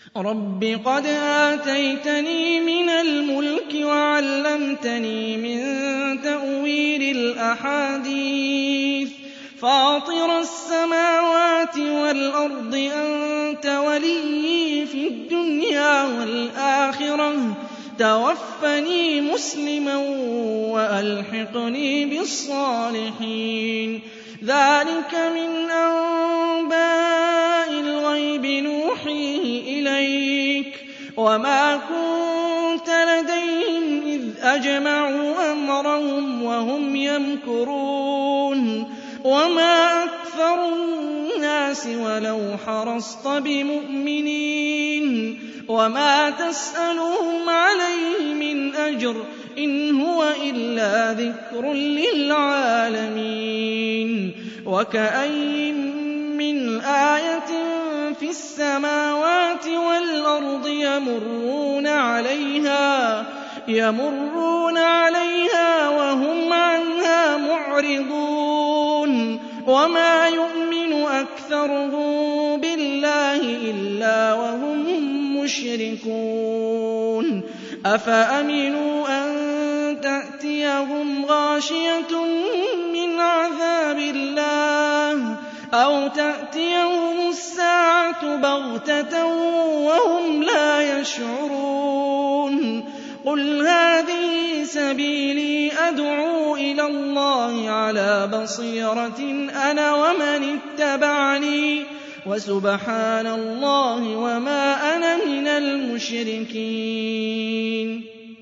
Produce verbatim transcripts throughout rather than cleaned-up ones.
رَبِّ قَدْ آتَيْتَنِي مِنَ الْمُلْكِ وَعَلَّمْتَنِي مِن تَأْوِيلِ الْأَحَادِيثِ فَاطِرَ السَّمَاوَاتِ وَالْأَرْضِ أَنتَ وَلِيِّي فِي الدُّنْيَا وَالْآخِرَةِ تَوَفَّنِي مُسْلِمًا وَأَلْحِقْنِي بِالصَّالِحِينَ ذَٰلِكَ مِنْ أَنبَاءِ الْغَيْبِ نُوحِيهِ إِلَيْكَ ۖ وَمَا كُنتَ لَدَيْهِمْ إِذْ أَجْمَعُوا أَمْرَهُمْ وَهُمْ يَمْكُرُونَ وَمَا أَكْثَرُ النَّاسِ وَلَوْ حَرَصْتَ بِمُؤْمِنِينَ وَمَا تَسْأَلُهُمْ عَلَيْهِ مِنْ أَجْرٍ ۚ إِنْ هُوَ إِلَّا ذِكْرٌ لِّلْعَالَمِينَ وَكَأَيِّن مِّنْ آيَةٍ فِي السَّمَاوَاتِ وَالْأَرْضِ يَمُرُّونَ عَلَيْهَا يَمُرُّونَ عَلَيْهَا وَهُمْ عَنْهَا مُعْرِضُونَ وَمَا يُؤْمِنُ أَكْثَرُهُم بِاللَّهِ إِلَّا وَهُم مُّشْرِكُونَ أَفَأَمِنُوا أَن تَأْتِيَهُمْ غَاشِيَةٌ مِّنْ عَذَابِ اللَّهِ أَوْ تَأْتِيَهُمُ السَّاعَةُ بَغْتَةً وَهُمْ لَا يَشْعُرُونَ قُلْ هَٰذِهِ سَبِيلِي أَدْعُو إِلَى اللَّهِ عَلَىٰ بَصِيرَةٍ أَنَا وَمَنِ اتَّبَعَنِي ۖ وَسُبْحَانَ اللَّهِ وَمَا أَنَا مِنَ الْمُشْرِكِينَ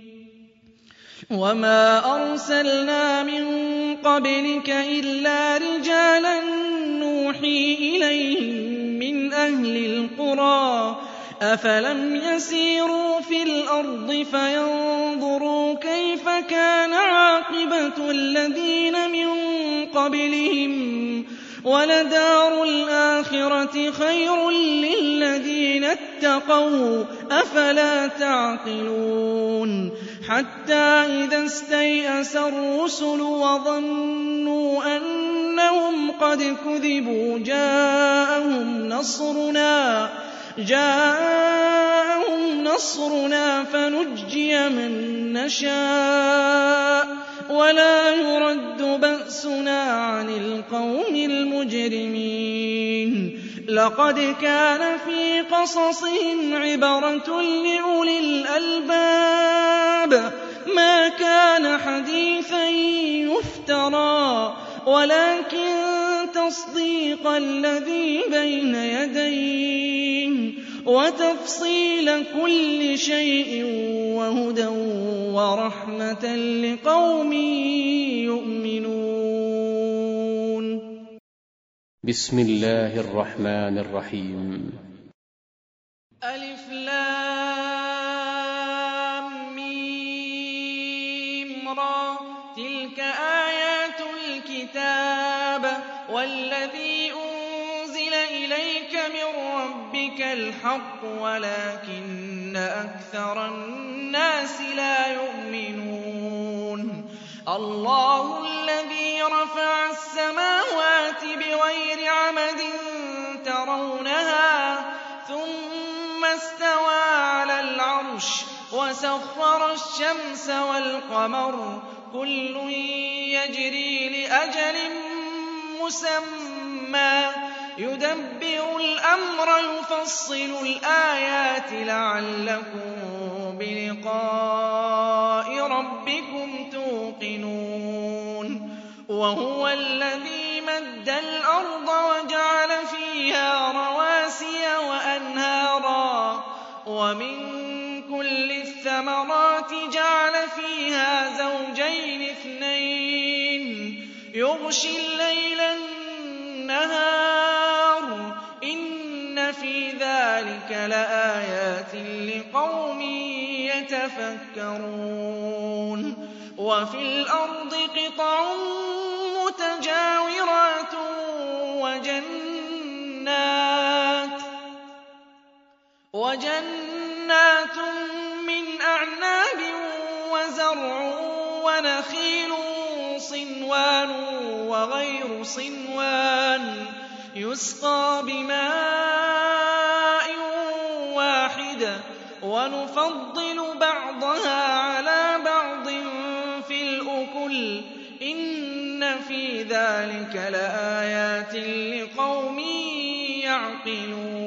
وَمَا أَرْسَلْنَا مِن قَبْلِكَ إِلَّا رِجَالًا نُّوحِي إِلَيْهِم مِّنْ أَهْلِ الْقُرَىٰ ۗ أَفَلَمْ يَسِيرُوا فِي الْأَرْضِ فَيَنظُرُوا كَيْفَ كَانَ عَاقِبَةُ الَّذِينَ مِن قَبْلِهِمْ ۗ وَلَدَارُ الْآخِرَةِ خَيْرٌ لِّلَّذِينَ اتَّقَوْا ۗ أَفَلَا تَعْقِلُونَ حَتَّىٰ إِذَا اسْتَيْأَسَ الرُّسُلُ وَظَنُّوا أَنَّهُمْ قَدْ كُذِبُوا جَاءَهُمْ نَصْرُنَا جاءهم نصرنا فنجي من نشاء ولا يرد بأسنا عن القوم المجرمين لقد كان في قصصهم عبرة لأولي الألباب ما كان حديثا يفترى ولكن تصديق الذي بين يديه وتفصيل كل شيء وهدى ورحمة لقوم يؤمنون. بسم الله الرحمن الرحيم. ألف لام ميم را تلك آيات الكتاب والذي أنزل إليك من ربك الحق ولكن أكثر الناس لا يؤمنون. الله الذي رفع السماوات بغير عمد ترونها ثم استوى على العرش وسخر الشمس والقمر كل يجري لأجل مسمى يدبر الأمر يفصل الآيات لعلكم بلقاء ربكم توقنون. وهو الذي مد الأرض وجعل فيها رواسي وأنهارا ومن كل الثمرات جعل فيها زوجين اثنين يغشي الليل النهار إن في ذلك لآيات لقوم يتفكرون. وفي الأرض قطع متجاورات وجنات وجنات من أعناب وزرع ونخيل صنوان وغير صنوان يسقى بماء واحد وَاحِدٍ وَنُفَضِّلُ بَعْضَهَا عَلَىٰ بَعْضٍ فِي الْأُكُلِ ۚ إِنَّ فِي ذَٰلِكَ لَآيَاتٍ لِّقَوْمٍ يَعْقِلُونَ